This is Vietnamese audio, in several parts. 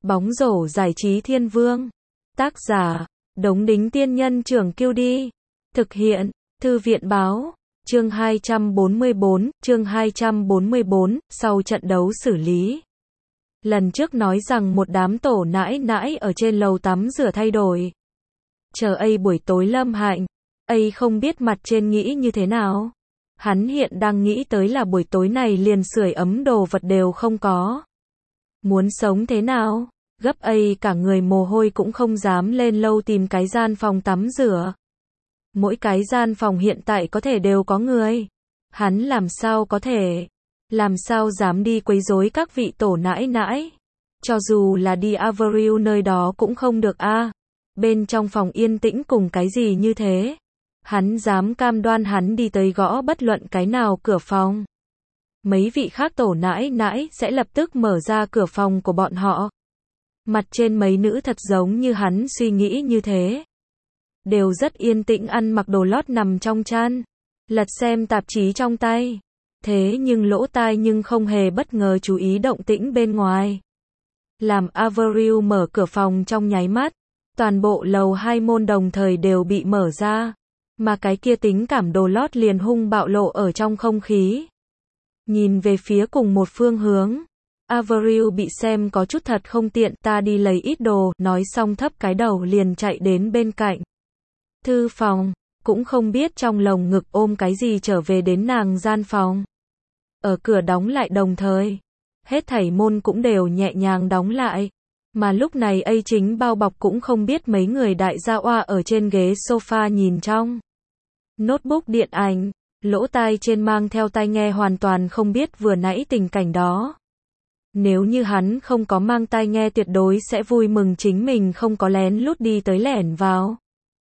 Bóng rổ giải trí thiên vương. Tác giả, Đống Đính Tiên Nhân Trưởng Kiêu Đi. Thực hiện, Thư viện Báo. Chương 244, sau trận đấu xử lý. Lần trước nói rằng một đám tổ nãi nãi ở trên lầu tắm rửa thay đổi. Chờ ấy buổi tối Lâm Hạnh. Ấy không biết mặt trên nghĩ như thế nào. Hắn hiện đang nghĩ tới là buổi tối này liền sưởi ấm đồ vật đều không có. Muốn sống thế nào? Gấp ấy cả người mồ hôi cũng không dám lên lâu tìm cái gian phòng tắm rửa. Mỗi cái gian phòng hiện tại có thể đều có người. Hắn làm sao có thể? Làm sao dám đi quấy rối các vị tổ nãi nãi? Cho dù là đi Avril nơi đó cũng không được a. Bên trong phòng yên tĩnh cùng cái gì như thế? Hắn dám cam đoan hắn đi tới gõ bất luận cái nào cửa phòng. Mấy vị khác tổ nãi nãi sẽ lập tức mở ra cửa phòng của bọn họ. Mặt trên mấy nữ thật giống như hắn suy nghĩ như thế. Đều rất yên tĩnh ăn mặc đồ lót nằm trong chăn. Lật xem tạp chí trong tay. Thế nhưng lỗ tai nhưng không hề bất ngờ chú ý động tĩnh bên ngoài. Làm Avril mở cửa phòng trong nháy mắt. Toàn bộ lầu 2 môn đồng thời đều bị mở ra. Mà cái kia tính cảm đồ lót liền hung bạo lộ ở trong không khí. Nhìn về phía cùng một phương hướng. Avril bị xem có chút thật không tiện, ta đi lấy ít đồ, nói xong thấp cái đầu liền chạy đến bên cạnh. Thư phòng, cũng không biết trong lồng ngực ôm cái gì trở về đến nàng gian phòng. Ở cửa đóng lại đồng thời. Hết thảy môn cũng đều nhẹ nhàng đóng lại. Mà lúc này ấy chính bao bọc cũng không biết mấy người đại gia oa ở trên ghế sofa nhìn trong. Notebook điện ảnh, lỗ tai trên mang theo tai nghe hoàn toàn không biết vừa nãy tình cảnh đó. Nếu như hắn không có mang tai nghe tuyệt đối sẽ vui mừng chính mình không có lén lút đi tới lẻn vào.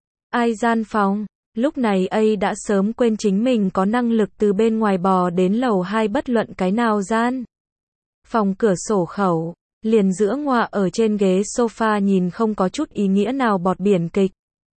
Ai gian phòng, lúc này ấy đã sớm quên chính mình có năng lực từ bên ngoài bò đến lầu 2 bất luận cái nào gian. Phòng cửa sổ khẩu, liền giữa ngoạ ở trên ghế sofa nhìn không có chút ý nghĩa nào bọt biển kịch.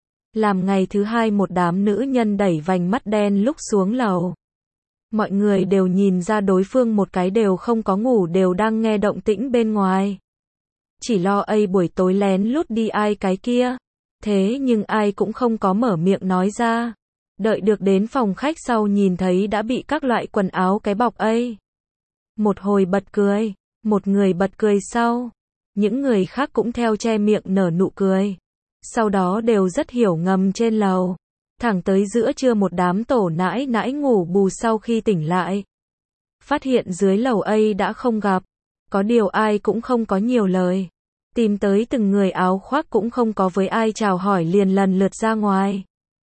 Làm ngày thứ hai một đám nữ nhân đẩy vành mắt đen lúc xuống lầu. Mọi người đều nhìn ra đối phương một cái đều không có ngủ đều đang nghe động tĩnh bên ngoài. Chỉ lo ấy buổi tối lén lút đi ai cái kia. Thế nhưng ai cũng không có mở miệng nói ra. Đợi được đến phòng khách sau nhìn thấy đã bị các loại quần áo cái bọc ấy. Một hồi bật cười, một người bật cười sau. Những người khác cũng theo che miệng nở nụ cười. Sau đó đều rất hiểu ngầm trên lầu. Thẳng tới giữa trưa một đám tổ nãi nãi ngủ bù sau khi tỉnh lại. Phát hiện dưới lầu ấy đã không gặp. Có điều ai cũng không có nhiều lời. Tìm tới từng người áo khoác cũng không có với ai chào hỏi liền lần lượt ra ngoài.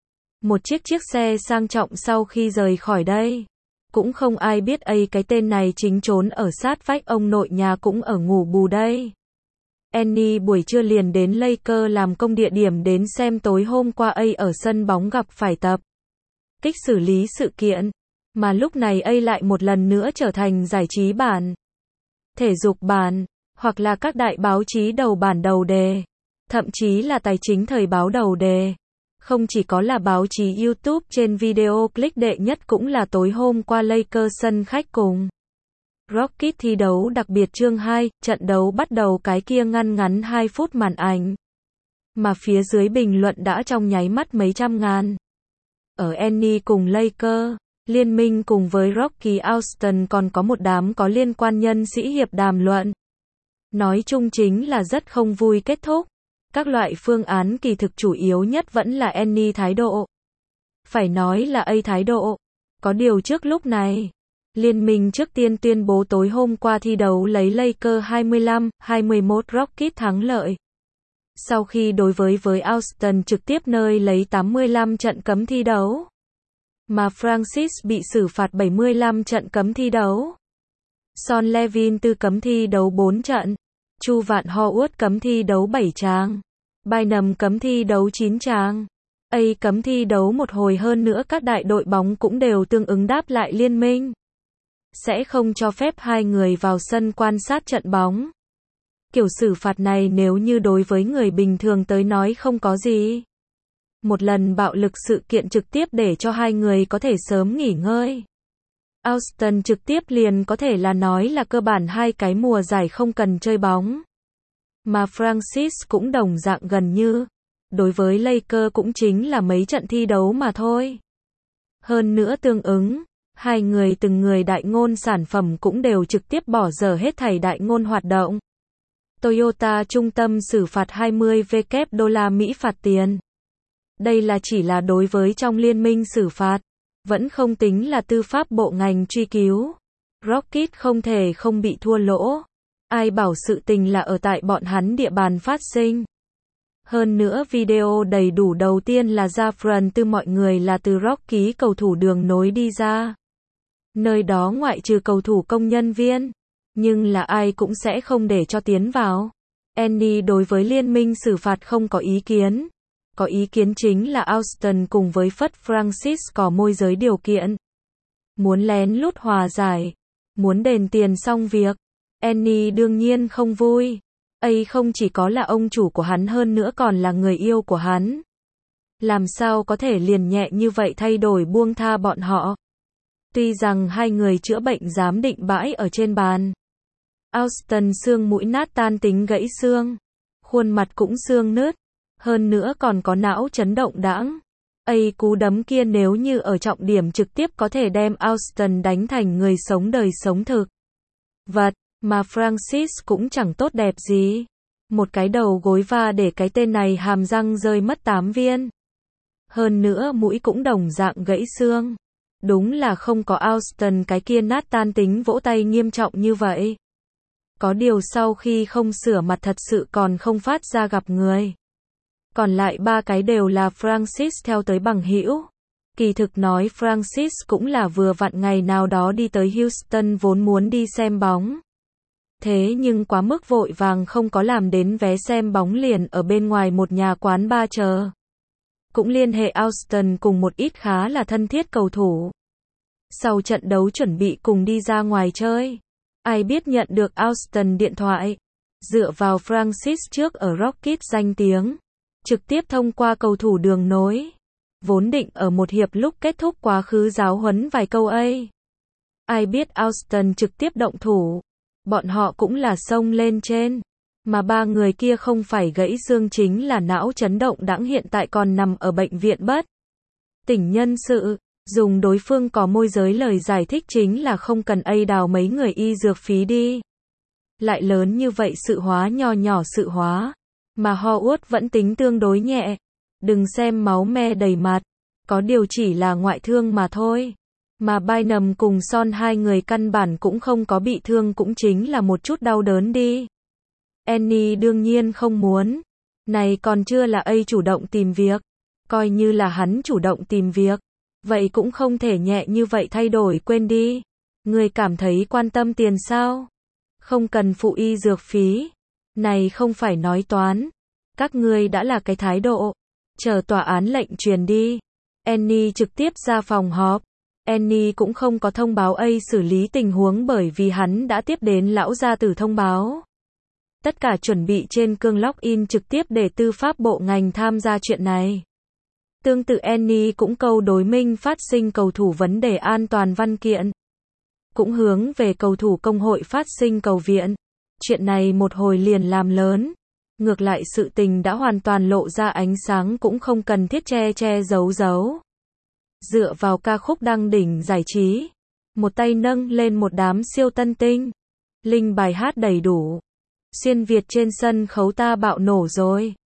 Một chiếc xe sang trọng sau khi rời khỏi đây. Cũng không ai biết ấy cái tên này chính trốn ở sát vách ông nội nhà cũng ở ngủ bù đây. Annie buổi trưa liền đến Lakers làm công địa điểm đến xem tối hôm qua ấy ở sân bóng gặp phải tập kích xử lý sự kiện. Mà lúc này ấy lại một lần nữa trở thành giải trí bản, thể dục bản, hoặc là các đại báo chí đầu bản đầu đề. Thậm chí là tài chính thời báo đầu đề. Không chỉ có là báo chí YouTube trên video click đệ nhất cũng là tối hôm qua Lakers sân khách cùng Rockets thi đấu đặc biệt chương 2, trận đấu bắt đầu cái kia ngắn 2 phút màn ảnh. Mà phía dưới bình luận đã trong nháy mắt mấy trăm ngàn. Ở Annie cùng Lakers, liên minh cùng với Rocky Austin còn có một đám có liên quan nhân sĩ hiệp đàm luận. Nói chung chính là rất không vui kết thúc. Các loại phương án kỳ thực chủ yếu nhất vẫn là Annie thái độ. Phải nói là A thái độ. Có điều trước lúc này. Liên minh trước tiên tuyên bố tối hôm qua thi đấu lấy Lakers 25-21 Rockets thắng lợi. Sau khi đối với Austin trực tiếp nơi lấy 85 trận cấm thi đấu. Mà Francis bị xử phạt 75 trận cấm thi đấu. Son Levin tư cấm thi đấu 4 trận. Chu Vạn Howard cấm thi đấu 7 trang. Bynum cấm thi đấu 9 trang. A cấm thi đấu một hồi hơn nữa các đại đội bóng cũng đều tương ứng đáp lại liên minh. Sẽ không cho phép hai người vào sân quan sát trận bóng. Kiểu xử phạt này nếu như đối với người bình thường tới nói không có gì. Một lần bạo lực sự kiện trực tiếp để cho hai người có thể sớm nghỉ ngơi. Austin trực tiếp liền có thể là nói là cơ bản hai cái mùa giải không cần chơi bóng. Mà Francis cũng đồng dạng gần như. Đối với Lakers cũng chính là mấy trận thi đấu mà thôi. Hơn nữa tương ứng, hai người từng người đại ngôn sản phẩm cũng đều trực tiếp bỏ dở hết thảy đại ngôn hoạt động. Toyota trung tâm xử phạt 20W đô la Mỹ phạt tiền. Đây là chỉ là đối với trong liên minh xử phạt, vẫn không tính là tư pháp bộ ngành truy cứu. Rocket không thể không bị thua lỗ. Ai bảo sự tình là ở tại bọn hắn địa bàn phát sinh. Hơn nữa video đầy đủ đầu tiên là ra phần từ mọi người là từ Rocky cầu thủ đường nối đi ra. Nơi đó ngoại trừ cầu thủ công nhân viên, nhưng là ai cũng sẽ không để cho tiến vào. Annie đối với liên minh xử phạt không có ý kiến. Có ý kiến chính là Austin cùng với Phất Francis có môi giới điều kiện. Muốn lén lút hòa giải, muốn đền tiền xong việc. Annie đương nhiên không vui. Ấy không chỉ có là ông chủ của hắn hơn nữa còn là người yêu của hắn. Làm sao có thể liền nhẹ như vậy thay đổi buông tha bọn họ. Tuy rằng hai người chữa bệnh giám định bãi ở trên bàn. Austin xương mũi nát tan tính gãy xương. Khuôn mặt cũng xương nứt. Hơn nữa còn có não chấn động đãng. Ấy cú đấm kia nếu như ở trọng điểm trực tiếp có thể đem Austin đánh thành người sống đời sống thực. Vật, mà Francis cũng chẳng tốt đẹp gì. Một cái đầu gối va để cái tên này hàm răng rơi mất 8 viên. Hơn nữa mũi cũng đồng dạng gãy xương. Đúng là không có Austin cái kia nát tan tính vỗ tay nghiêm trọng như vậy. Có điều sau khi không sửa mặt thật sự còn không phát ra gặp người. Còn lại ba cái đều là Francis theo tới bằng hữu. Kỳ thực nói Francis cũng là vừa vặn ngày nào đó đi tới Houston vốn muốn đi xem bóng. Thế nhưng quá mức vội vàng không có làm đến vé xem bóng liền ở bên ngoài một nhà quán bar chờ. Cũng liên hệ Austin cùng một ít khá là thân thiết cầu thủ. Sau trận đấu chuẩn bị cùng đi ra ngoài chơi. Ai biết nhận được Austin điện thoại. Dựa vào Francis trước ở Rocket danh tiếng. Trực tiếp thông qua cầu thủ đường nối. Vốn định ở một hiệp lúc kết thúc quá khứ giáo huấn vài câu ấy. Ai biết Austin trực tiếp động thủ. Bọn họ cũng là xông lên trên. Mà ba người kia không phải gãy xương chính là não chấn động đãng hiện tại còn nằm ở bệnh viện bất tỉnh nhân sự. Dùng đối phương có môi giới lời giải thích chính là không cần đào mấy người y dược phí đi. Lại lớn như vậy sự hóa nho nhỏ sự hóa. Mà ho uất vẫn tính tương đối nhẹ. Đừng xem máu me đầy mặt. Có điều chỉ là ngoại thương mà thôi. Mà Bynum cùng Son hai người căn bản cũng không có bị thương cũng chính là một chút đau đớn đi. Annie đương nhiên không muốn. Này còn chưa là chủ động tìm việc. Coi như là hắn chủ động tìm việc. Vậy cũng không thể nhẹ như vậy thay đổi quên đi. Người cảm thấy quan tâm tiền sao? Không cần phụ y dược phí. Này không phải nói toán. Các ngươi đã là cái thái độ. Chờ tòa án lệnh truyền đi. Annie trực tiếp ra phòng họp. Annie cũng không có thông báo xử lý tình huống bởi vì hắn đã tiếp đến lão gia tử thông báo. Tất cả chuẩn bị trên cương login trực tiếp để tư pháp bộ ngành tham gia chuyện này. Tương tự Annie cũng câu đối minh phát sinh cầu thủ vấn đề an toàn văn kiện. Cũng hướng về cầu thủ công hội phát sinh cầu viện. Chuyện này một hồi liền làm lớn. Ngược lại sự tình đã hoàn toàn lộ ra ánh sáng cũng không cần thiết che giấu. Dựa vào ca khúc đăng đỉnh giải trí. Một tay nâng lên một đám siêu tân tinh. Linh bài hát đầy đủ. Xuyên Việt trên sân khấu ta bạo nổ rồi.